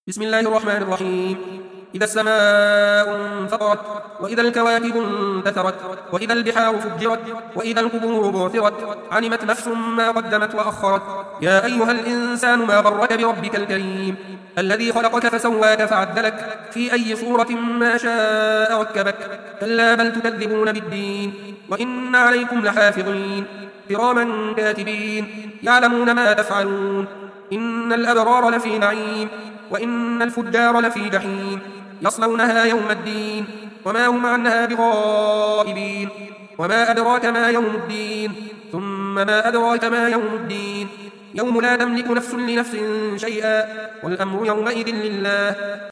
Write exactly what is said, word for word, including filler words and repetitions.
بسم الله الرحمن الرحيم. إذا السماء انفطرت، وإذا الكواكب انتثرت، وإذا البحار فجرت، وإذا القبور بعثرت، علمت نفس ما قدمت وأخرت. يا أيها الإنسان ما غرك بربك الكريم الذي خلقك فسواك فعدلك في أي صورة ما شاء ركبك. كلا بل تكذبون بالدين، وإن عليكم لحافظين كراما كاتبين يعلمون ما تفعلون. إن الأبرار لفي نعيم، وإن الفجار لفي جحيم يصلونها يوم الدين وما هم عنها بغائبين. وما أدراك ما يوم الدين، ثم ما أدراك ما يوم الدين. يوم لا تملك نفس لنفس شيئا، والأمر يومئذ لله.